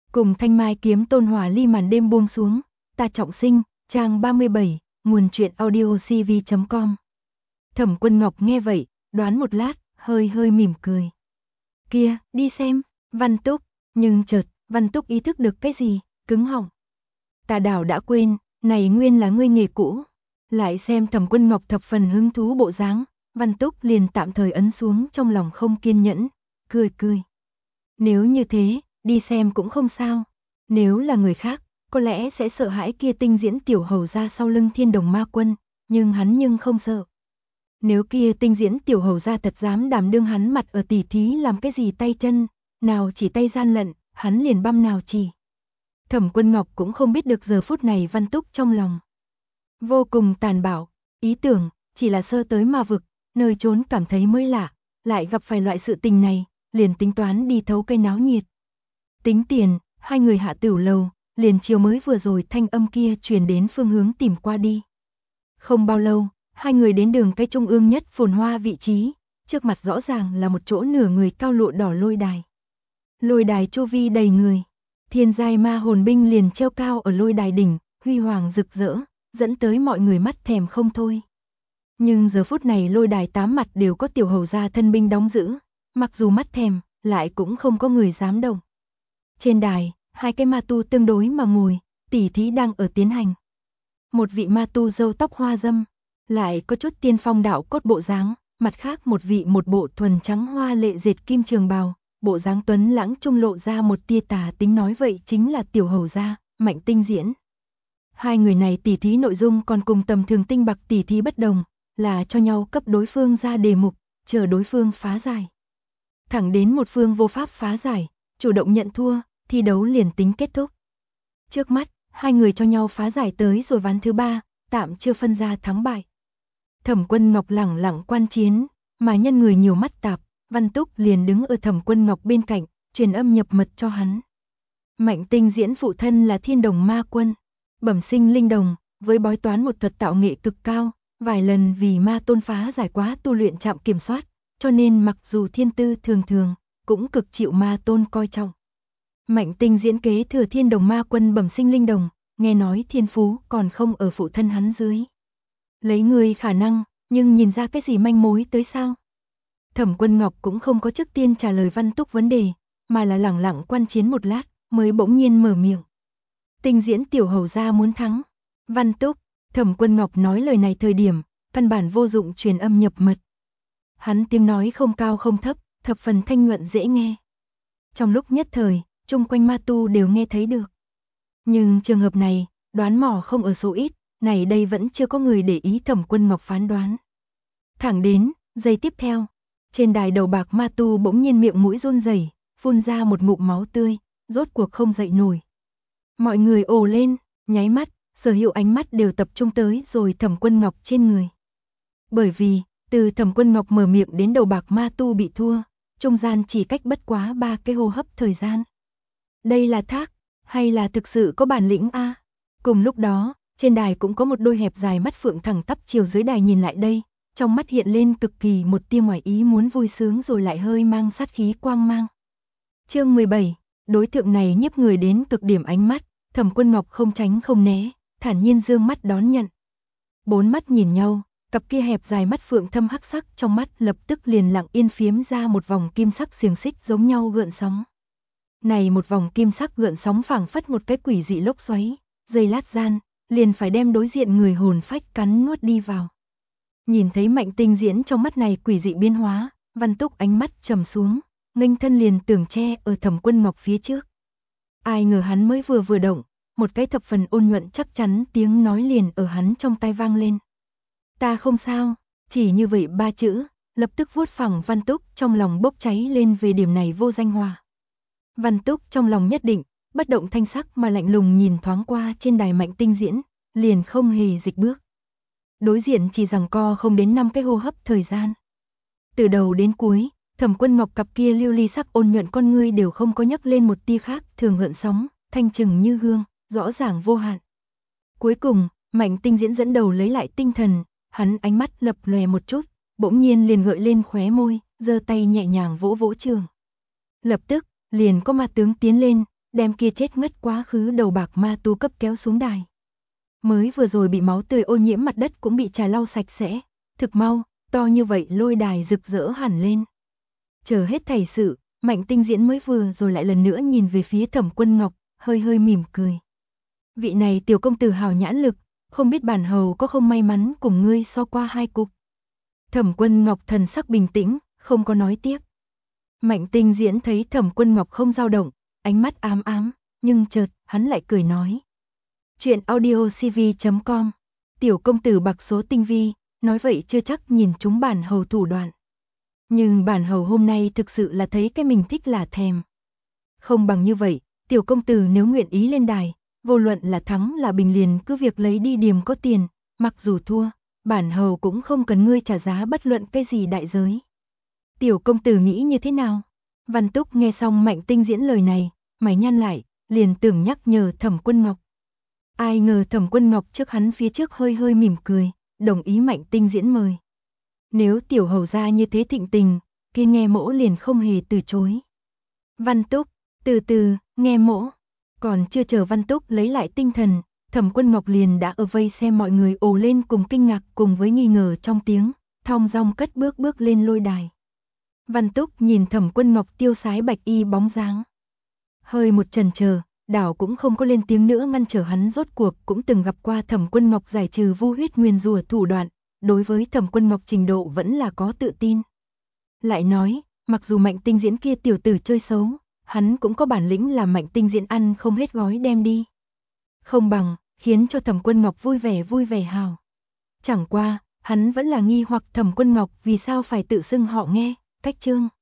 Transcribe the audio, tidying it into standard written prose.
Cùng Thanh Mai kiếm tôn hỏa ly màn đêm buông xuống, ta trọng sinh, trang 37, nguồn truyện audio cv.com. Thẩm Quân Ngọc nghe vậy, đoán một lát, hơi hơi mỉm cười. Kia, đi xem, Văn Túc, nhưng chợt, Văn Túc ý thức được cái gì, cứng họng. Ta đảo đã quên, này nguyên là ngươi nghề cũ. Lại xem Thẩm Quân Ngọc thập phần hứng thú bộ dáng, Văn Túc liền tạm thời ấn xuống trong lòng không kiên nhẫn, cười cười. Nếu như thế, đi xem cũng không sao. Nếu là người khác, có lẽ sẽ sợ hãi kia tinh diễn tiểu hầu ra sau lưng Thiên Đồng Ma Quân, nhưng không sợ. Nếu kia tinh diễn tiểu hầu ra thật dám đảm đương hắn mặt ở tỉ thí làm cái gì tay chân, nào chỉ tay gian lận, hắn liền băm nào chỉ. Thẩm Quân Ngọc cũng không biết được giờ phút này Văn Túc trong lòng. Vô cùng tàn bạo, ý tưởng, chỉ là sơ tới ma vực, nơi trốn cảm thấy mới lạ, lại gặp phải loại sự tình này, liền tính toán đi thấu cây náo nhiệt. Tính tiền, hai người hạ tửu lầu, liền chiều mới vừa rồi thanh âm kia truyền đến phương hướng tìm qua đi. Không bao lâu, hai người đến đường cái trung ương nhất phồn hoa vị trí, trước mặt rõ ràng là một chỗ nửa người cao lụa đỏ lôi đài. Lôi đài chu vi đầy người, thiên giai ma hồn binh liền treo cao ở lôi đài đỉnh, huy hoàng rực rỡ, dẫn tới mọi người mắt thèm không thôi. Nhưng giờ phút này lôi đài tám mặt đều có tiểu hầu gia thân binh đóng giữ, mặc dù mắt thèm, lại cũng không có người dám động. Trên đài, hai cái ma tu tương đối mà ngồi, tỉ thí đang ở tiến hành. Một vị ma tu râu tóc hoa dâm, lại có chút tiên phong đạo cốt bộ dáng, mặt khác một vị một bộ thuần trắng hoa lệ dệt kim trường bào, bộ dáng tuấn lãng trung lộ ra một tia tà tính, nói vậy chính là tiểu hầu gia, Mạnh Tinh Diễn. Hai người này tỉ thí nội dung còn cùng tầm thường tinh bạc tỉ thí bất đồng, là cho nhau cấp đối phương ra đề mục, chờ đối phương phá giải. Thẳng đến một phương vô pháp phá giải, chủ động nhận thua, thi đấu liền tính kết thúc. Trước mắt, hai người cho nhau phá giải tới rồi ván thứ ba, tạm chưa phân ra thắng bại. Thẩm Quân Ngọc lẳng lặng quan chiến, mà nhân người nhiều mắt tạp, Văn Túc liền đứng ở Thẩm Quân Ngọc bên cạnh, truyền âm nhập mật cho hắn. Mạnh Tinh Diễn phụ thân là Thiên Đồng Ma Quân, bẩm sinh linh đồng, với bói toán một thuật tạo nghệ cực cao, vài lần vì ma tôn phá giải quá tu luyện trạm kiểm soát, cho nên mặc dù thiên tư thường thường, cũng cực chịu ma tôn coi trọng. Mạnh Tinh Diễn kế thừa Thiên Đồng Ma Quân bẩm sinh linh đồng, nghe nói thiên phú còn không ở phụ thân hắn dưới. Lấy người khả năng, nhưng nhìn ra cái gì manh mối tới sao? Thẩm Quân Ngọc cũng không có trước tiên trả lời Văn Túc vấn đề, mà là lẳng lặng quan chiến một lát, mới bỗng nhiên mở miệng. Tinh Diễn tiểu hầu gia muốn thắng. Văn Túc, Thẩm Quân Ngọc nói lời này thời điểm, căn bản vô dụng truyền âm nhập mật. Hắn tiếng nói không cao không thấp, thập phần thanh nhuận dễ nghe. Trong lúc nhất thời, chung quanh ma tu đều nghe thấy được. Nhưng trường hợp này, đoán mò không ở số ít, này đây vẫn chưa có người để ý Thẩm Quân Ngọc phán đoán. Thẳng đến, giây tiếp theo, trên đài đầu bạc ma tu bỗng nhiên miệng mũi run rẩy, phun ra một ngụm máu tươi, rốt cuộc không dậy nổi. Mọi người ồ lên, nháy mắt, sở hữu ánh mắt đều tập trung tới rồi Thẩm Quân Ngọc trên người. Bởi vì, từ Thẩm Quân Ngọc mở miệng đến đầu bạc ma tu bị thua, trung gian chỉ cách bất quá 3 cái hô hấp thời gian. Đây là thác, hay là thực sự có bản lĩnh a? Cùng lúc đó, trên đài cũng có một đôi hẹp dài mắt phượng thẳng tắp chiều dưới đài nhìn lại đây, trong mắt hiện lên cực kỳ một tia ngoài ý muốn vui sướng rồi lại hơi mang sát khí quang mang. Chương 17, đối tượng này nhiếp người đến cực điểm ánh mắt, Thẩm Quân Ngọc không tránh không né, thản nhiên dương mắt đón nhận. Bốn mắt nhìn nhau, cặp kia hẹp dài mắt phượng thâm hắc sắc trong mắt lập tức liền lặng yên phiếm ra một vòng kim sắc xiềng xích giống nhau gợn sóng. Này một vòng kim sắc gợn sóng phảng phất một cái quỷ dị lốc xoáy, giây lát gian, liền phải đem đối diện người hồn phách cắn nuốt đi vào. Nhìn thấy Mạnh Tinh Diễn trong mắt này quỷ dị biến hóa, Văn Túc ánh mắt trầm xuống, nghênh thân liền tưởng che ở Thẩm Quân Ngọc phía trước. Ai ngờ hắn mới vừa động, một cái thập phần ôn nhuận chắc chắn tiếng nói liền ở hắn trong tai vang lên. Ta không sao, chỉ như vậy 3 chữ, lập tức vuốt phẳng Văn Túc trong lòng bốc cháy lên về điểm này vô danh hòa. Văn Túc trong lòng nhất định, bất động thanh sắc mà lạnh lùng nhìn thoáng qua trên đài Mạnh Tinh Diễn, liền không hề dịch bước. Đối diện chỉ giằng co không đến 5 cái hô hấp thời gian. Từ đầu đến cuối, Thẩm Quân Ngọc cặp kia lưu ly sắc ôn nhuận con ngươi đều không có nhấc lên một tia khác thường gợn sóng, thanh trừng như gương, rõ ràng vô hạn. Cuối cùng, Mạnh Tinh Diễn dẫn đầu lấy lại tinh thần, hắn ánh mắt lập lòe một chút, bỗng nhiên liền gợi lên khóe môi, giơ tay nhẹ nhàng vỗ vỗ trường. Lập tức, liền có ma tướng tiến lên, đem kia chết ngất quá khứ đầu bạc ma tu cấp kéo xuống đài. Mới vừa rồi bị máu tươi ô nhiễm mặt đất cũng bị trà lau sạch sẽ, thực mau, to như vậy lôi đài rực rỡ hẳn lên. Chờ hết thảy sự, Mạnh Tinh Diễn mới vừa rồi lại lần nữa nhìn về phía Thẩm Quân Ngọc, hơi hơi mỉm cười. Vị này tiểu công tử hào nhãn lực, không biết bản hầu có không may mắn cùng ngươi so qua hai cục. Thẩm Quân Ngọc thần sắc bình tĩnh, không có nói tiếp. Mạnh Tinh Diễn thấy Thẩm Quân Ngọc không dao động, ánh mắt ám ám, nhưng chợt hắn lại cười nói. Chuyện audiocv.com, tiểu công tử bạc số tinh vi, nói vậy chưa chắc nhìn chúng bản hầu thủ đoạn. Nhưng bản hầu hôm nay thực sự là thấy cái mình thích là thèm. Không bằng như vậy, tiểu công tử nếu nguyện ý lên đài, vô luận là thắng là bình liền cứ việc lấy đi điểm có tiền, mặc dù thua, bản hầu cũng không cần ngươi trả giá bất luận cái gì đại giới. Tiểu công tử nghĩ như thế nào? Văn Túc nghe xong Mạnh Tinh Diễn lời này, mày nhăn lại, liền tưởng nhắc nhở Thẩm Quân Ngọc. Ai ngờ Thẩm Quân Ngọc trước hắn phía trước hơi hơi mỉm cười, đồng ý Mạnh Tinh Diễn mời. Nếu tiểu hầu gia như thế thịnh tình, kia nghe mỗ liền không hề từ chối. Văn Túc, từ từ, nghe mỗ. Còn chưa chờ Văn Túc lấy lại tinh thần, Thẩm Quân Ngọc liền đã ở vây xem mọi người ồ lên cùng kinh ngạc cùng với nghi ngờ trong tiếng, thong dong cất bước lên lôi đài. Văn Túc nhìn Thẩm Quân Ngọc tiêu sái bạch y bóng dáng. Hơi một chần chờ, đảo cũng không có lên tiếng nữa ngăn trở hắn, rốt cuộc cũng từng gặp qua Thẩm Quân Ngọc giải trừ vu huyết nguyền rủa thủ đoạn, đối với Thẩm Quân Ngọc trình độ vẫn là có tự tin. Lại nói, mặc dù Mạnh Tinh Diễn kia tiểu tử chơi xấu, hắn cũng có bản lĩnh làm Mạnh Tinh Diễn ăn không hết gói đem đi. Không bằng, khiến cho Thẩm Quân Ngọc vui vẻ hào. Chẳng qua, hắn vẫn là nghi hoặc Thẩm Quân Ngọc vì sao phải tự xưng họ nghe, cách chương.